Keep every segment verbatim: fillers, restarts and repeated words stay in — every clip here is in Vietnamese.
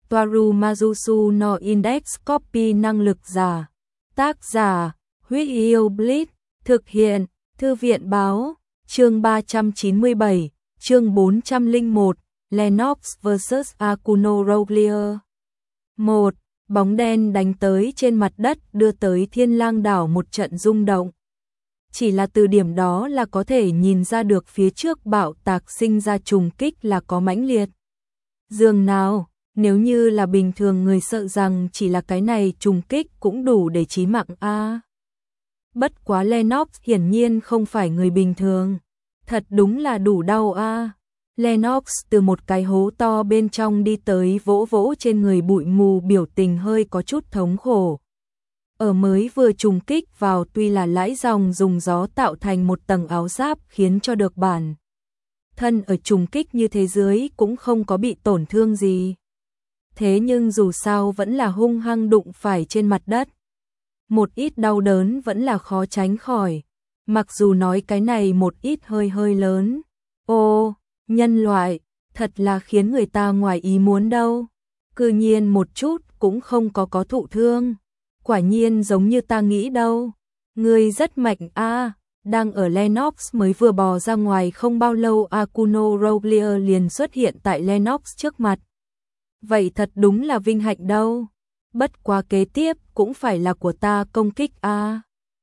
Toaru Majusu no Index Copy năng lực giả. Tác giả, Huyết Yêu Blitz, thực hiện, Thư viện báo, chương ba trăm chín mươi bảy, chương bốn trăm lẻ một, Lennox versus Akuno Roglier. một. Bóng đen đánh tới trên mặt đất đưa tới Thiên Lang đảo một trận rung động. Chỉ là từ điểm đó là có thể nhìn ra được phía trước bạo tạc sinh ra trùng kích là có mãnh liệt. Dường nào, nếu như là bình thường người sợ rằng chỉ là cái này trùng kích cũng đủ để chí mạng a. À. Bất quá Lennox hiển nhiên không phải người bình thường. Thật đúng là đủ đau a. À. Lennox từ một cái hố to bên trong đi tới vỗ vỗ trên người bụi mù, biểu tình hơi có chút thống khổ. Ở mới vừa trùng kích vào tuy là lãi dòng dùng gió tạo thành một tầng áo giáp khiến cho được bản thân ở trùng kích như thế dưới cũng không có bị tổn thương gì. Thế nhưng dù sao vẫn là hung hăng đụng phải trên mặt đất. Một ít đau đớn vẫn là khó tránh khỏi. Mặc dù nói cái này một ít hơi hơi lớn. Ô, nhân loại, thật là khiến người ta ngoài ý muốn đâu. Cư nhiên một chút cũng không có có thụ thương. Quả nhiên giống như ta nghĩ đâu. Ngươi rất mạnh a. À. Đang ở Lennox mới vừa bò ra ngoài không bao lâu, Akuno Roglier liền xuất hiện tại Lennox trước mặt. Vậy thật đúng là vinh hạnh đâu. Bất quá kế tiếp cũng phải là của ta công kích a. À.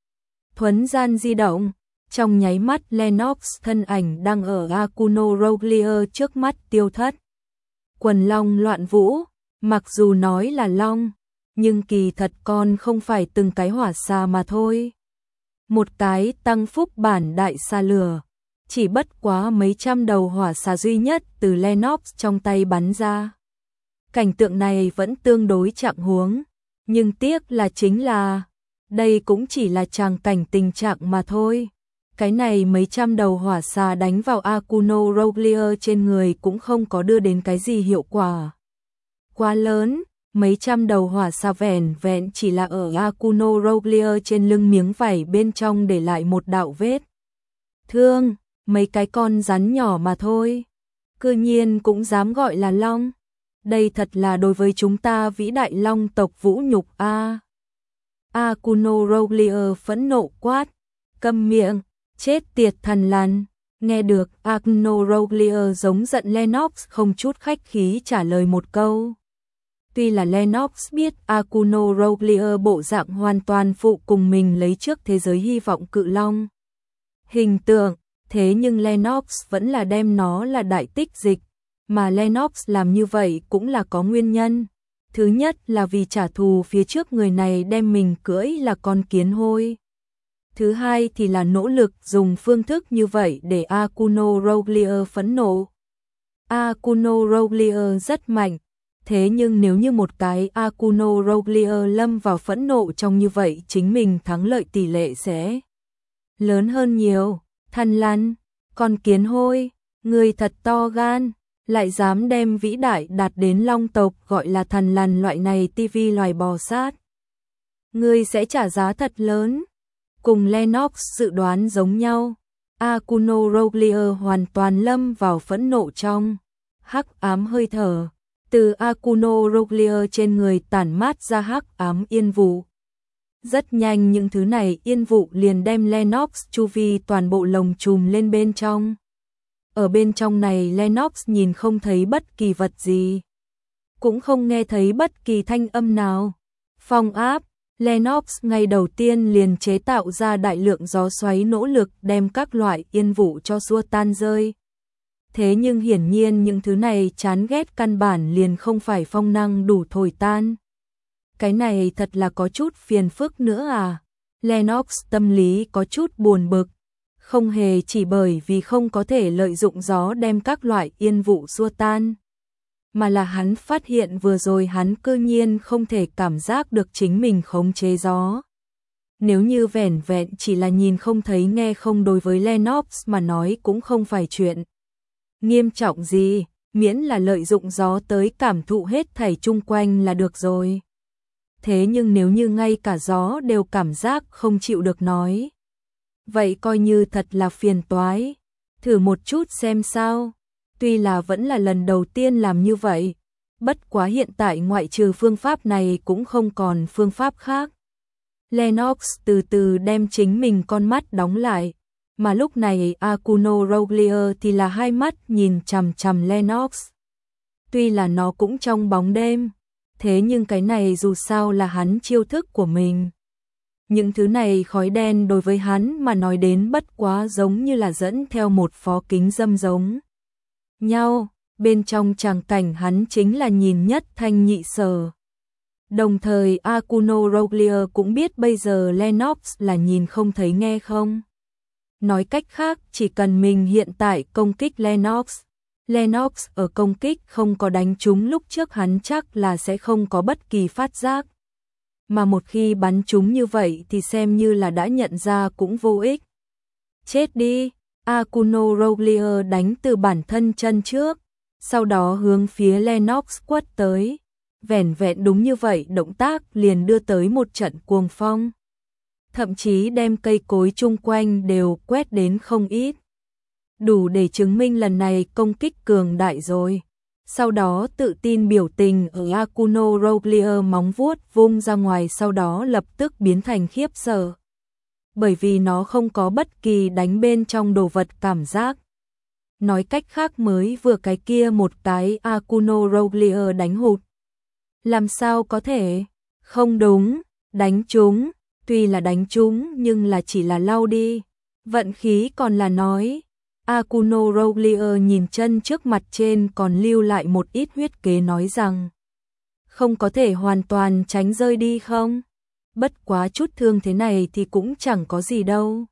Thuấn gian di động, trong nháy mắt Lennox thân ảnh đang ở Akuno Roglier trước mắt tiêu thất. Quần long loạn vũ, mặc dù nói là long, nhưng kỳ thật con không phải từng cái hỏa xà mà thôi. Một cái tăng phúc bản đại xà lửa, chỉ bất quá mấy trăm đầu hỏa xà duy nhất từ Lennox trong tay bắn ra. Cảnh tượng này vẫn tương đối trạng huống, nhưng tiếc là chính là, đây cũng chỉ là tràng cảnh tình trạng mà thôi. Cái này mấy trăm đầu hỏa xà đánh vào Akuno Roglier trên người cũng không có đưa đến cái gì hiệu quả quá lớn. Mấy trăm đầu hỏa xà vẻn vẹn chỉ là ở Akuno Roglier trên lưng miếng vảy bên trong để lại một đạo vết thương, mấy cái con rắn nhỏ mà thôi. Cư nhiên cũng dám gọi là long. Đây thật là đối với chúng ta vĩ đại long tộc vũ nhục a. À. Akuno Roglier phẫn nộ quát, câm miệng, chết tiệt thằn lằn. Nghe được Akuno Roglier giống giận, Lennox không chút khách khí trả lời một câu. Tuy là Lennox biết Akuno Roglier bộ dạng hoàn toàn phụ cùng mình lấy trước thế giới hy vọng cự long hình tượng, thế nhưng Lennox vẫn là đem nó là đại tích dịch, mà Lennox làm như vậy cũng là có nguyên nhân. Thứ nhất là vì trả thù phía trước người này đem mình cưỡi là con kiến hôi. Thứ hai thì là nỗ lực dùng phương thức như vậy để Akuno Roglier phẫn nộ. Akuno Roglier rất mạnh. Thế nhưng nếu như một cái Akuno Roglier lâm vào phẫn nộ trong như vậy, chính mình thắng lợi tỷ lệ sẽ lớn hơn nhiều. Thằn lằn, con kiến hôi, người thật to gan, lại dám đem vĩ đại đạt đến long tộc gọi là thằn lằn loại này tivi loài bò sát. Ngươi sẽ trả giá thật lớn. Cùng Lennox dự đoán giống nhau, Akuno Roglier hoàn toàn lâm vào phẫn nộ trong hắc ám hơi thở. Từ Akuno Roglier trên người tản mát ra hắc ám yên vụ. Rất nhanh những thứ này yên vụ liền đem Lennox chu vi toàn bộ lồng chùm lên bên trong. Ở bên trong này Lennox nhìn không thấy bất kỳ vật gì, cũng không nghe thấy bất kỳ thanh âm nào. Phong áp, Lennox ngày đầu tiên liền chế tạo ra đại lượng gió xoáy, nỗ lực đem các loại yên vụ cho xua tan rơi. Thế nhưng hiển nhiên những thứ này chán ghét căn bản liền không phải phong năng đủ thổi tan. Cái này thật là có chút phiền phức nữa à. Lennox tâm lý có chút buồn bực. Không hề chỉ bởi vì không có thể lợi dụng gió đem các loại yên vụ xua tan, mà là hắn phát hiện vừa rồi hắn cư nhiên không thể cảm giác được chính mình khống chế gió. Nếu như vẻn vẹn chỉ là nhìn không thấy nghe không, đối với Lennox mà nói cũng không phải chuyện nghiêm trọng gì, miễn là lợi dụng gió tới cảm thụ hết thảy chung quanh là được rồi. Thế nhưng nếu như ngay cả gió đều cảm giác không chịu được nói, vậy coi như thật là phiền toái. Thử một chút xem sao. Tuy là vẫn là lần đầu tiên làm như vậy, Bất quá hiện tại ngoại trừ phương pháp này cũng không còn phương pháp khác. Lennox từ từ đem chính mình con mắt đóng lại, mà lúc này Akuno Roglier thì là hai mắt nhìn chằm chằm Lennox. Tuy là nó cũng trong bóng đêm, thế nhưng cái này dù sao là hắn chiêu thức của mình. Những thứ này khói đen đối với hắn mà nói đến bất quá giống như là dẫn theo một phó kính dâm giống nhau, bên trong tràng cảnh hắn chính là nhìn nhất thanh nhị sở. Đồng thời Akuno Roglier cũng biết bây giờ Lennox là nhìn không thấy nghe không. Nói cách khác, chỉ cần mình hiện tại công kích Lennox, Lennox ở công kích không có đánh trúng lúc trước hắn chắc là sẽ không có bất kỳ phát giác. Mà một khi bắn trúng như vậy thì xem như là đã nhận ra cũng vô ích. Chết đi, Akuno Roglier đánh từ bản thân chân trước, sau đó hướng phía Lennox quất tới. Vẻn vẹn đúng như vậy động tác liền đưa tới một trận cuồng phong. Thậm chí đem cây cối chung quanh đều quét đến không ít. Đủ để chứng minh lần này công kích cường đại rồi. Sau đó tự tin biểu tình ở Akuno Roglier móng vuốt vung ra ngoài sau đó lập tức biến thành khiếp sợ. Bởi vì nó không có bất kỳ đánh bên trong đồ vật cảm giác. Nói cách khác mới vừa cái kia một cái Akuno Roglier đánh hụt. Làm sao có thể? Không đúng, đánh trúng, tuy là đánh trúng nhưng là chỉ là lau đi. Vận khí còn là nói. Akuno Roglier nhìn chân trước mặt trên còn lưu lại một ít huyết kế nói rằng không có thể hoàn toàn tránh rơi đi không? Bất quá chút thương thế này thì cũng chẳng có gì đâu.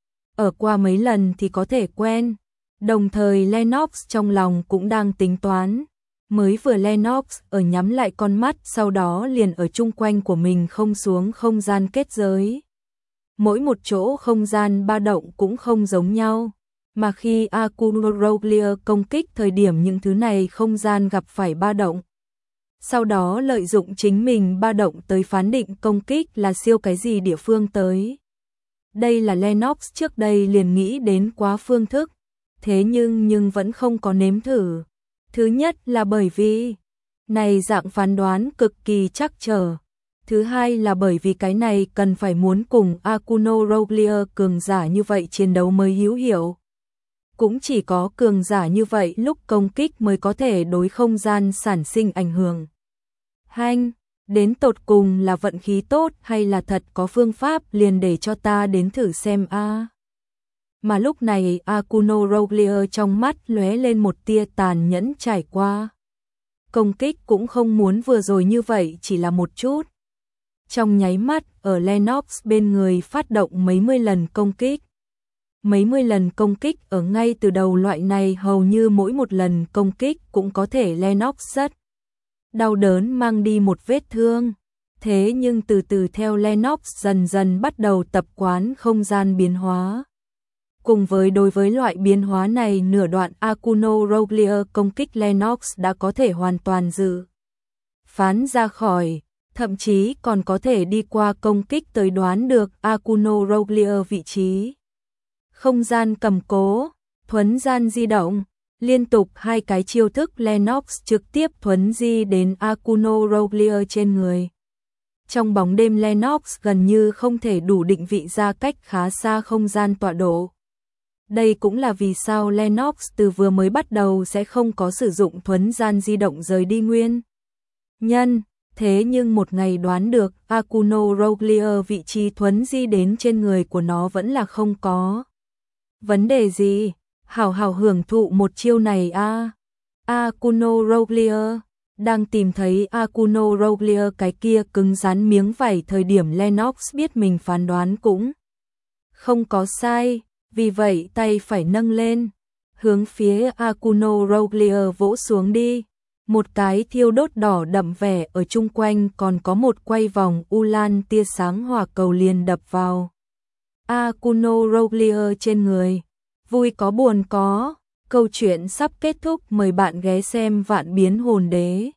Ở qua mấy lần thì có thể quen. Đồng thời Lennox trong lòng cũng đang tính toán. Mới vừa Lennox ở nhắm lại con mắt sau đó liền ở chung quanh của mình không xuống không gian kết giới. Mỗi một chỗ không gian ba động cũng không giống nhau. Mà khi Akuno Roglier công kích thời điểm những thứ này không gian gặp phải ba động. Sau đó lợi dụng chính mình ba động tới phán định công kích là siêu cái gì địa phương tới. Đây là Lennox trước đây liền nghĩ đến quá phương thức. Thế nhưng nhưng vẫn không có nếm thử. Thứ nhất là bởi vì này dạng phán đoán cực kỳ chắc trở. Thứ hai là bởi vì cái này cần phải muốn cùng Akuno Roglier cường giả như vậy chiến đấu mới hữu hiệu. Cũng chỉ có cường giả như vậy lúc công kích mới có thể đối không gian sản sinh ảnh hưởng. Hanh, đến tột cùng là vận khí tốt hay là thật có phương pháp liền để cho ta đến thử xem a. À. Mà lúc này Akuno Roglier trong mắt lóe lên một tia tàn nhẫn trải qua. Công kích cũng không muốn vừa rồi như vậy chỉ là một chút. Trong nháy mắt ở Lennox bên người phát động mấy mươi lần công kích. Mấy mươi lần công kích ở ngay từ đầu loại này hầu như mỗi một lần công kích cũng có thể Lennox rất đau đớn mang đi một vết thương. Thế nhưng từ từ theo Lennox dần dần bắt đầu tập quán không gian biến hóa. Cùng với đối với loại biến hóa này nửa đoạn Akuno Roglier công kích Lennox đã có thể hoàn toàn dự phán ra khỏi, thậm chí còn có thể đi qua công kích tới đoán được Akuno Roglier vị trí. Không gian cầm cố, thuấn gian di động, liên tục hai cái chiêu thức Lennox trực tiếp thuấn di đến Akuno Roglier trên người. Trong bóng đêm Lennox gần như không thể đủ định vị ra cách khá xa không gian tọa độ. Đây cũng là vì sao Lennox từ vừa mới bắt đầu sẽ không có sử dụng thuấn gian di động rời đi nguyên nhân. Thế nhưng một ngày đoán được Akuno Roglier vị trí thuấn di đến trên người của nó vẫn là không có vấn đề gì. Hảo hảo hưởng thụ một chiêu này a. À. Akuno Roglier đang tìm thấy Akuno Roglier cái kia cứng rắn miếng vảy thời điểm Lennox biết mình phán đoán cũng không có sai, vì vậy tay phải nâng lên, hướng phía Akuno Roglier vỗ xuống đi. Một cái thiêu đốt đỏ đậm vẻ ở chung quanh còn có một quay vòng u lan tia sáng hỏa cầu liền đập vào Akuno Roglier trên người. Vui có buồn có, câu chuyện sắp kết thúc, mời bạn ghé xem Vạn Biến Hồn Đế.